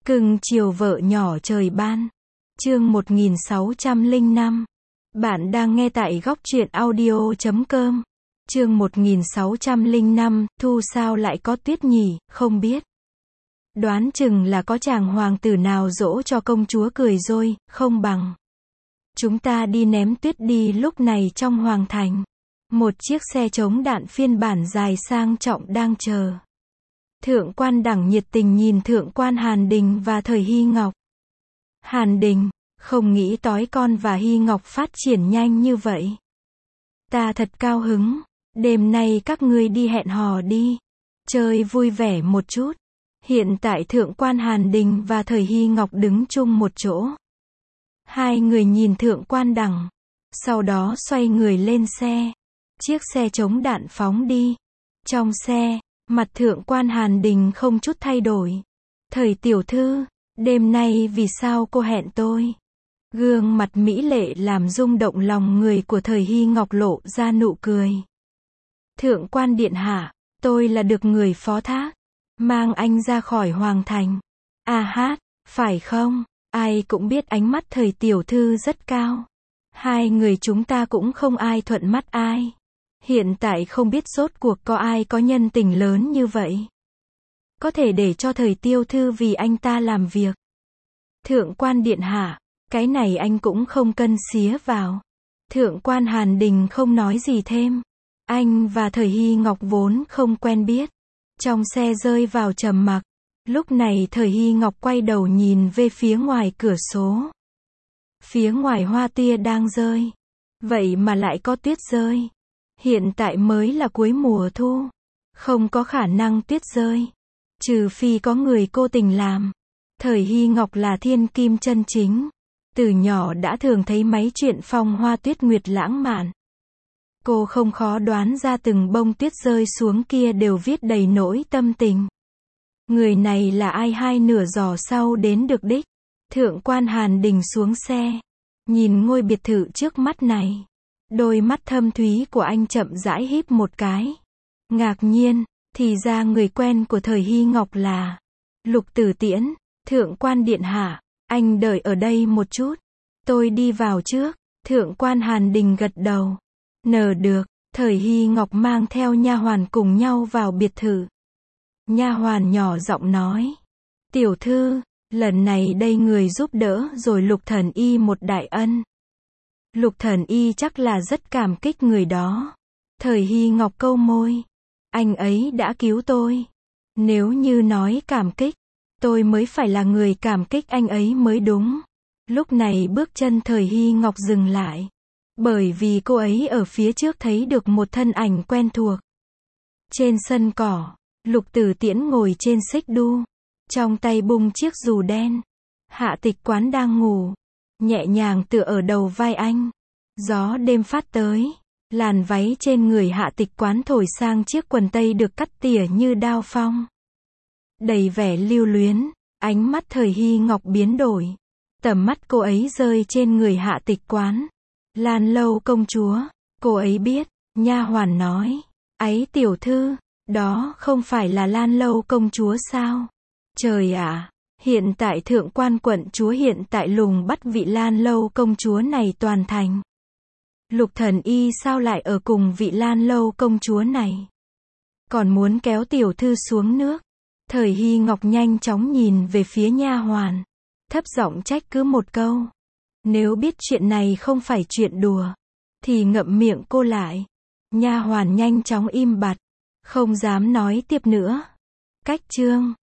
Cưng chiều vợ nhỏ trời ban. Chương 1605. Bạn đang nghe tại góc truyện audio.com. Chương 1605, thu sao lại có tuyết nhỉ, không biết. Đoán chừng là có chàng hoàng tử nào dỗ cho công chúa cười rồi, không bằng. Chúng ta đi ném tuyết đi. Lúc này trong hoàng thành, một chiếc xe chống đạn phiên bản dài sang trọng đang chờ. Thượng quan Đẳng nhiệt tình nhìn thượng quan Hàn Đình và Thời Hy Ngọc. Hàn Đình, không nghĩ tối con và Hy Ngọc phát triển nhanh như vậy. Ta thật cao hứng, đêm nay các ngươi đi hẹn hò đi, chơi vui vẻ một chút. Hiện tại thượng quan Hàn Đình và Thời Hy Ngọc đứng chung một chỗ. Hai người nhìn thượng quan Đẳng, sau đó xoay người lên xe. Chiếc xe chống đạn phóng đi. Trong xe, mặt thượng quan Hàn Đình không chút thay đổi. Thời tiểu thư, đêm nay vì sao cô hẹn tôi? Gương mặt mỹ lệ làm rung động lòng người của Thời Hy Ngọc lộ ra nụ cười. Thượng quan điện hạ, tôi là được người phó thác, mang anh ra khỏi hoàng thành. À hát, phải không? Ai cũng biết ánh mắt Thời tiểu thư rất cao. Hai người chúng ta cũng không ai thuận mắt ai. Hiện tại không biết rốt cuộc có ai có nhân tình lớn như vậy. Có thể để cho Thời tiểu thư vì anh ta làm việc. Thượng quan điện hạ, cái này anh cũng không cân xía vào. Thượng quan Hàn Đình không nói gì thêm. Anh và Thời Hy Ngọc vốn không quen biết. Trong xe rơi vào trầm mặc. Lúc này Thời Hy Ngọc quay đầu nhìn về phía ngoài cửa sổ. Phía ngoài hoa tia đang rơi. Vậy mà lại có tuyết rơi. Hiện tại mới là cuối mùa thu. Không có khả năng tuyết rơi. Trừ phi có người cố tình làm. Thời Hy Ngọc là thiên kim chân chính. Từ nhỏ đã thường thấy mấy chuyện phong hoa tuyết nguyệt lãng mạn. Cô không khó đoán ra từng bông tuyết rơi xuống kia đều viết đầy nỗi tâm tình. Người này là ai? Hai nửa giò sau đến được đích. Thượng quan Hàn Đình xuống xe. Nhìn ngôi biệt thự trước mắt này. Đôi mắt thâm thúy của anh chậm rãi híp một cái. Ngạc nhiên, thì ra người quen của Thời Hy Ngọc là Lục Tử Tiễn. Thượng quan điện hạ, anh đợi ở đây một chút. Tôi đi vào trước. Thượng quan Hàn Đình gật đầu. Được. Thời Hy Ngọc mang theo nha hoàn cùng nhau vào biệt thự. Nha hoàn nhỏ giọng nói. Tiểu thư, lần này đây người giúp đỡ rồi Lục thần y một đại ân. Lục thần y chắc là rất cảm kích người đó. Thời Hy Ngọc câu môi. Anh ấy đã cứu tôi. Nếu như nói cảm kích, tôi mới phải là người cảm kích anh ấy mới đúng. Lúc này bước chân Thời Hy Ngọc dừng lại. Bởi vì cô ấy ở phía trước thấy được một thân ảnh quen thuộc. Trên sân cỏ, Lục Tử Tiễn ngồi trên xích đu. Trong tay bung chiếc dù đen. Hạ Tịch Quán đang ngủ. Nhẹ nhàng tựa ở đầu vai anh. Gió đêm phát tới. Làn váy trên người Hạ Tịch Quán thổi sang chiếc quần tây được cắt tỉa như đao phong. Đầy vẻ lưu luyến, ánh mắt Thời Hy Ngọc biến đổi. Tầm mắt cô ấy rơi trên người Hạ Tịch Quán. Lan Lâu công chúa, cô ấy biết, nha hoàn nói. Ấy tiểu thư, đó không phải là Lan Lâu công chúa sao? Trời ạ, hiện tại thượng quan quận chúa hiện tại lùng bắt vị Lan Lâu công chúa này toàn thành. Lục thần y sao lại ở cùng vị Lan Lâu công chúa này? Còn muốn kéo tiểu thư xuống nước. Thời Hy Ngọc nhanh chóng nhìn về phía nha hoàn. Thấp giọng trách cứ một câu. Nếu biết chuyện này không phải chuyện đùa, thì ngậm miệng cô lại. Nha hoàn nhanh chóng im bặt. Không dám nói tiếp nữa. Cách chương